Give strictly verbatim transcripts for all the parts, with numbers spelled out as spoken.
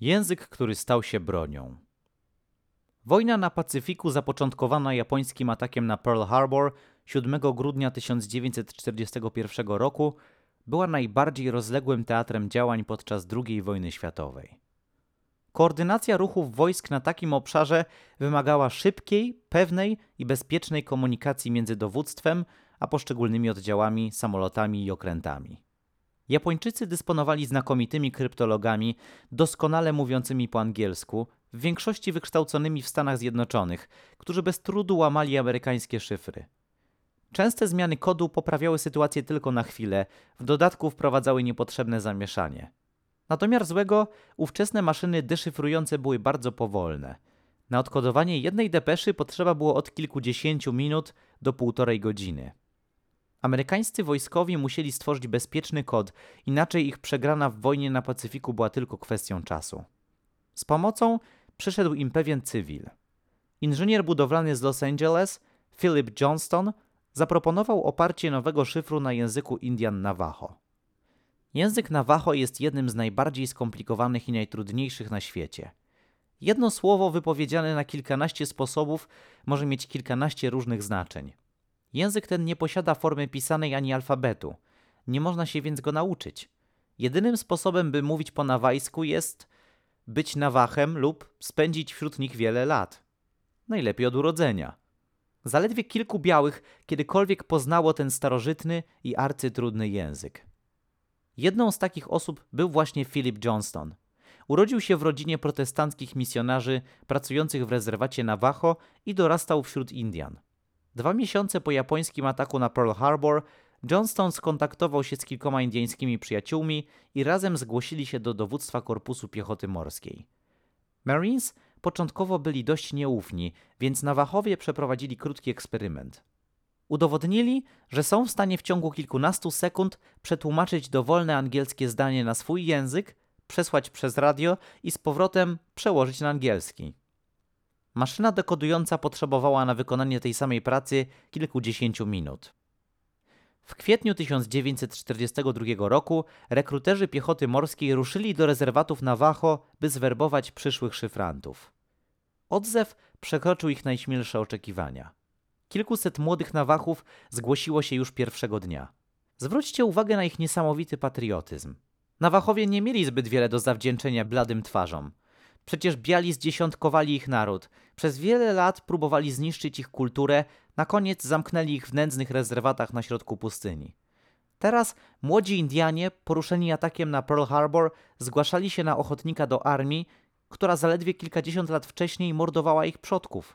Język, który stał się bronią. Wojna na Pacyfiku, zapoczątkowana japońskim atakiem na Pearl Harbor siódmego grudnia tysiąc dziewięćset czterdziestego pierwszego roku, była najbardziej rozległym teatrem działań podczas drugiej wojny światowej. Koordynacja ruchów wojsk na takim obszarze wymagała szybkiej, pewnej i bezpiecznej komunikacji między dowództwem a poszczególnymi oddziałami, samolotami i okrętami. Japończycy dysponowali znakomitymi kryptologami, doskonale mówiącymi po angielsku, w większości wykształconymi w Stanach Zjednoczonych, którzy bez trudu łamali amerykańskie szyfry. Częste zmiany kodu poprawiały sytuację tylko na chwilę, w dodatku wprowadzały niepotrzebne zamieszanie. Na domiar złego, ówczesne maszyny deszyfrujące były bardzo powolne. Na odkodowanie jednej depeszy potrzeba było od kilkudziesięciu minut do półtorej godziny. Amerykańscy wojskowi musieli stworzyć bezpieczny kod, inaczej ich przegrana w wojnie na Pacyfiku była tylko kwestią czasu. Z pomocą przyszedł im pewien cywil. Inżynier budowlany z Los Angeles, Philip Johnston, zaproponował oparcie nowego szyfru na języku Indian Navajo. Język Navajo jest jednym z najbardziej skomplikowanych i najtrudniejszych na świecie. Jedno słowo wypowiedziane na kilkanaście sposobów może mieć kilkanaście różnych znaczeń. Język ten nie posiada formy pisanej ani alfabetu. Nie można się więc go nauczyć. Jedynym sposobem, by mówić po nawajsku, jest być Nawachem lub spędzić wśród nich wiele lat. Najlepiej od urodzenia. Zaledwie kilku białych kiedykolwiek poznało ten starożytny i arcytrudny język. Jedną z takich osób był właśnie Philip Johnston. Urodził się w rodzinie protestanckich misjonarzy pracujących w rezerwacie Navajo i dorastał wśród Indian. Dwa miesiące po japońskim ataku na Pearl Harbor Johnston skontaktował się z kilkoma indyjskimi przyjaciółmi i razem zgłosili się do dowództwa Korpusu Piechoty Morskiej. Marines początkowo byli dość nieufni, więc Navajowie przeprowadzili krótki eksperyment. Udowodnili, że są w stanie w ciągu kilkunastu sekund przetłumaczyć dowolne angielskie zdanie na swój język, przesłać przez radio i z powrotem przełożyć na angielski. Maszyna dekodująca potrzebowała na wykonanie tej samej pracy kilkudziesięciu minut. W kwietniu tysiąc dziewięćset czterdziestego drugiego roku rekruterzy piechoty morskiej ruszyli do rezerwatów Navajo, by zwerbować przyszłych szyfrantów. Odzew przekroczył ich najśmielsze oczekiwania. Kilkuset młodych Nawachów zgłosiło się już pierwszego dnia. Zwróćcie uwagę na ich niesamowity patriotyzm. Navajowie nie mieli zbyt wiele do zawdzięczenia bladym twarzom. Przecież biali zdziesiątkowali ich naród. Przez wiele lat próbowali zniszczyć ich kulturę, na koniec zamknęli ich w nędznych rezerwatach na środku pustyni. Teraz młodzi Indianie, poruszeni atakiem na Pearl Harbor, zgłaszali się na ochotnika do armii, która zaledwie kilkadziesiąt lat wcześniej mordowała ich przodków.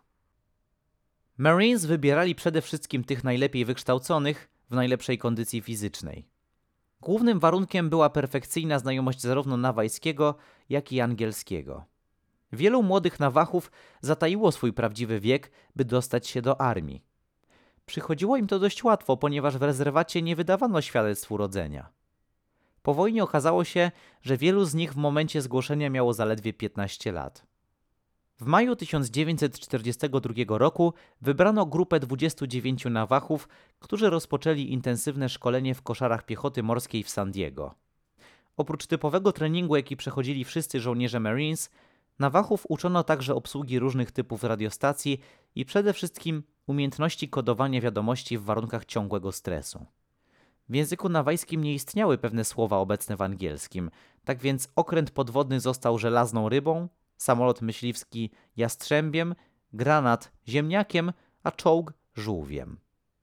Marines wybierali przede wszystkim tych najlepiej wykształconych, w najlepszej kondycji fizycznej. Głównym warunkiem była perfekcyjna znajomość zarówno nawajskiego, jak i angielskiego. Wielu młodych Nawachów zataiło swój prawdziwy wiek, by dostać się do armii. Przychodziło im to dość łatwo, ponieważ w rezerwacie nie wydawano świadectw urodzenia. Po wojnie okazało się, że wielu z nich w momencie zgłoszenia miało zaledwie piętnaście lat. W maju tysiąc dziewięćset czterdziestego drugiego roku wybrano grupę dwudziestu dziewięciu Nawachów, którzy rozpoczęli intensywne szkolenie w koszarach piechoty morskiej w San Diego. Oprócz typowego treningu, jaki przechodzili wszyscy żołnierze Marines, Nawachów uczono także obsługi różnych typów radiostacji i przede wszystkim umiejętności kodowania wiadomości w warunkach ciągłego stresu. W języku nawajskim nie istniały pewne słowa obecne w angielskim, tak więc okręt podwodny został żelazną rybą, samolot myśliwski jastrzębiem, granat ziemniakiem, a czołg żółwiem.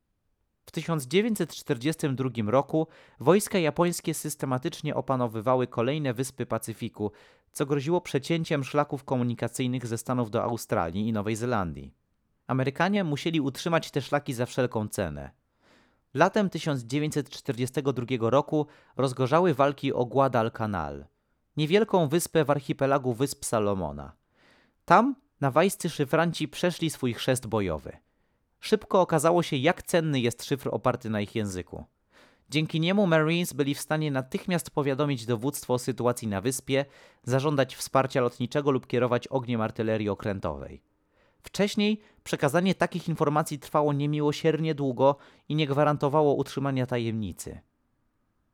W tysiąc dziewięćset czterdziestym drugim roku wojska japońskie systematycznie opanowywały kolejne wyspy Pacyfiku, co groziło przecięciem szlaków komunikacyjnych ze Stanów do Australii i Nowej Zelandii. Amerykanie musieli utrzymać te szlaki za wszelką cenę. Latem tysiąc dziewięćset czterdziestego drugiego roku rozgorzały walki o Guadalcanal, niewielką wyspę w archipelagu Wysp Salomona. Tam nawajscy szyfranci przeszli swój chrzest bojowy. Szybko okazało się, jak cenny jest szyfr oparty na ich języku. Dzięki niemu Marines byli w stanie natychmiast powiadomić dowództwo o sytuacji na wyspie, zażądać wsparcia lotniczego lub kierować ogniem artylerii okrętowej. Wcześniej przekazanie takich informacji trwało niemiłosiernie długo i nie gwarantowało utrzymania tajemnicy.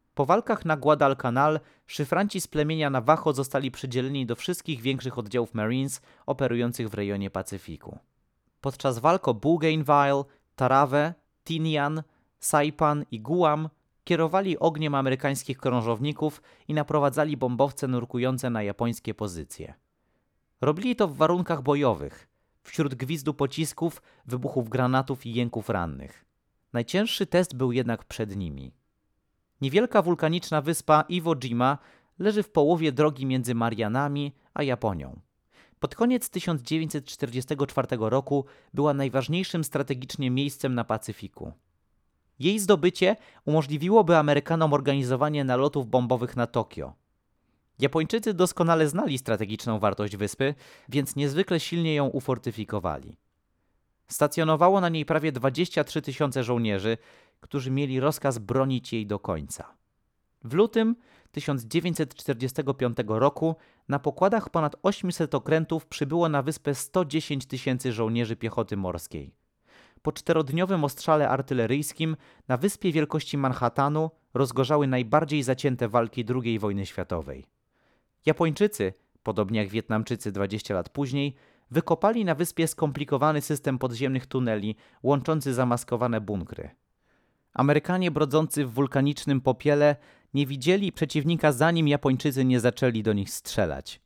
Po walkach na Guadalcanal szyfranci z plemienia Navajo zostali przydzieleni do wszystkich większych oddziałów Marines operujących w rejonie Pacyfiku. Podczas walk o Bougainville, Tarawę, Tinian, Saipan i Guam kierowali ogniem amerykańskich krążowników i naprowadzali bombowce nurkujące na japońskie pozycje. Robili to w warunkach bojowych, wśród gwizdu pocisków, wybuchów granatów i jęków rannych. Najcięższy test był jednak przed nimi. Niewielka wulkaniczna wyspa Iwo Jima leży w połowie drogi między Marianami a Japonią. Pod koniec tysiąc dziewięćset czterdziestego czwartego roku była najważniejszym strategicznie miejscem na Pacyfiku. Jej zdobycie umożliwiłoby Amerykanom organizowanie nalotów bombowych na Tokio. Japończycy doskonale znali strategiczną wartość wyspy, więc niezwykle silnie ją ufortyfikowali. Stacjonowało na niej prawie dwadzieścia trzy tysiące żołnierzy, którzy mieli rozkaz bronić jej do końca. W lutym tysiąc dziewięćset czterdziestego piątego roku na pokładach ponad osiemset okrętów przybyło na wyspę sto dziesięć tysięcy żołnierzy piechoty morskiej. Po czterodniowym ostrzale artyleryjskim na wyspie wielkości Manhattanu rozgorzały najbardziej zacięte walki drugiej wojny światowej. Japończycy, podobnie jak Wietnamczycy dwadzieścia lat później, wykopali na wyspie skomplikowany system podziemnych tuneli łączący zamaskowane bunkry. Amerykanie brodzący w wulkanicznym popiele nie widzieli przeciwnika, zanim Japończycy nie zaczęli do nich strzelać.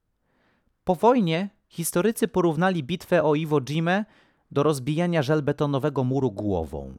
Po wojnie historycy porównali bitwę o Iwo Jimę do rozbijania żelbetonowego muru głową.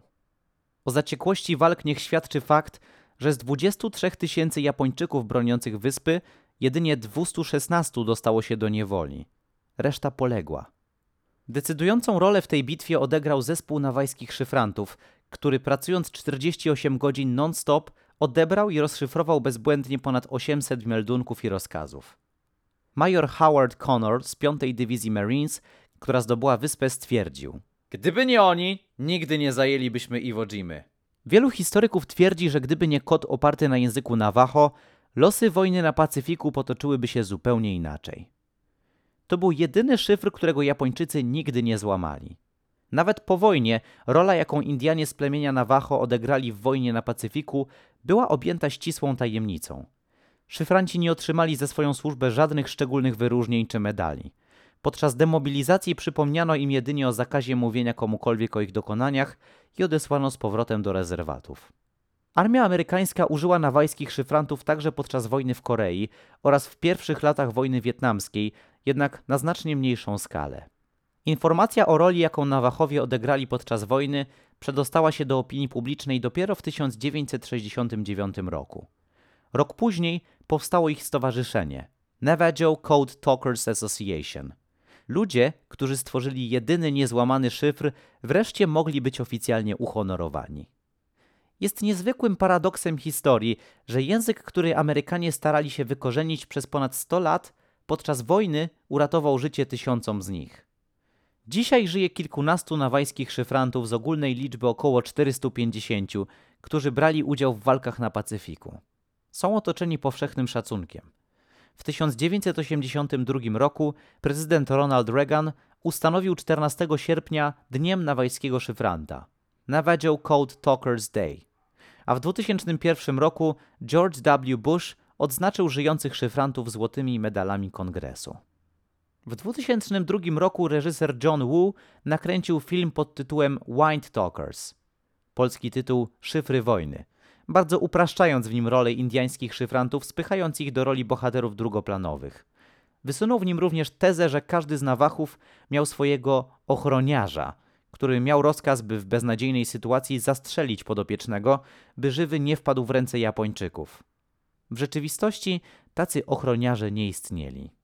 O zaciekłości walk niech świadczy fakt, że z dwudziestu trzech tysięcy Japończyków broniących wyspy jedynie dwustu szesnastu dostało się do niewoli. Reszta poległa. Decydującą rolę w tej bitwie odegrał zespół nawajskich szyfrantów, który pracując czterdzieści osiem godzin non-stop odebrał i rozszyfrował bezbłędnie ponad osiemset meldunków i rozkazów. Major Howard Connor z piątej Dywizji Marines, która zdobyła wyspę, stwierdził: Gdyby nie oni, nigdy nie zajęlibyśmy Iwo Jimy. Wielu historyków twierdzi, że gdyby nie kod oparty na języku Navajo, losy wojny na Pacyfiku potoczyłyby się zupełnie inaczej. To był jedyny szyfr, którego Japończycy nigdy nie złamali. Nawet po wojnie rola, jaką Indianie z plemienia Navajo odegrali w wojnie na Pacyfiku, była objęta ścisłą tajemnicą. Szyfranci nie otrzymali za swoją służbę żadnych szczególnych wyróżnień czy medali. Podczas demobilizacji przypomniano im jedynie o zakazie mówienia komukolwiek o ich dokonaniach i odesłano z powrotem do rezerwatów. Armia amerykańska użyła nawajskich szyfrantów także podczas wojny w Korei oraz w pierwszych latach wojny wietnamskiej, jednak na znacznie mniejszą skalę. Informacja o roli, jaką Navajowie odegrali podczas wojny, przedostała się do opinii publicznej dopiero w tysiąc dziewięćset sześćdziesiątym dziewiątym roku. Rok później powstało ich stowarzyszenie Navajo Code Talkers Association. Ludzie, którzy stworzyli jedyny niezłamany szyfr, wreszcie mogli być oficjalnie uhonorowani. Jest niezwykłym paradoksem historii, że język, który Amerykanie starali się wykorzenić przez ponad sto lat, podczas wojny uratował życie tysiącom z nich. Dzisiaj żyje kilkunastu nawajskich szyfrantów z ogólnej liczby około czterystu pięćdziesięciu, którzy brali udział w walkach na Pacyfiku. Są otoczeni powszechnym szacunkiem. W tysiąc dziewięćset osiemdziesiątym drugim roku prezydent Ronald Reagan ustanowił czternastego sierpnia Dniem Nawajskiego Szyfranta – Navajo Code Talkers Day, a w dwutysięcznym pierwszym roku George W. Bush odznaczył żyjących szyfrantów złotymi medalami Kongresu. W dwutysięcznym drugim roku reżyser John Woo nakręcił film pod tytułem Wind Talkers. Polski tytuł Szyfry wojny, bardzo upraszczając w nim rolę indiańskich szyfrantów, spychając ich do roli bohaterów drugoplanowych. Wysunął w nim również tezę, że każdy z Nawachów miał swojego ochroniarza, który miał rozkaz, by w beznadziejnej sytuacji zastrzelić podopiecznego, by żywy nie wpadł w ręce Japończyków. W rzeczywistości tacy ochroniarze nie istnieli.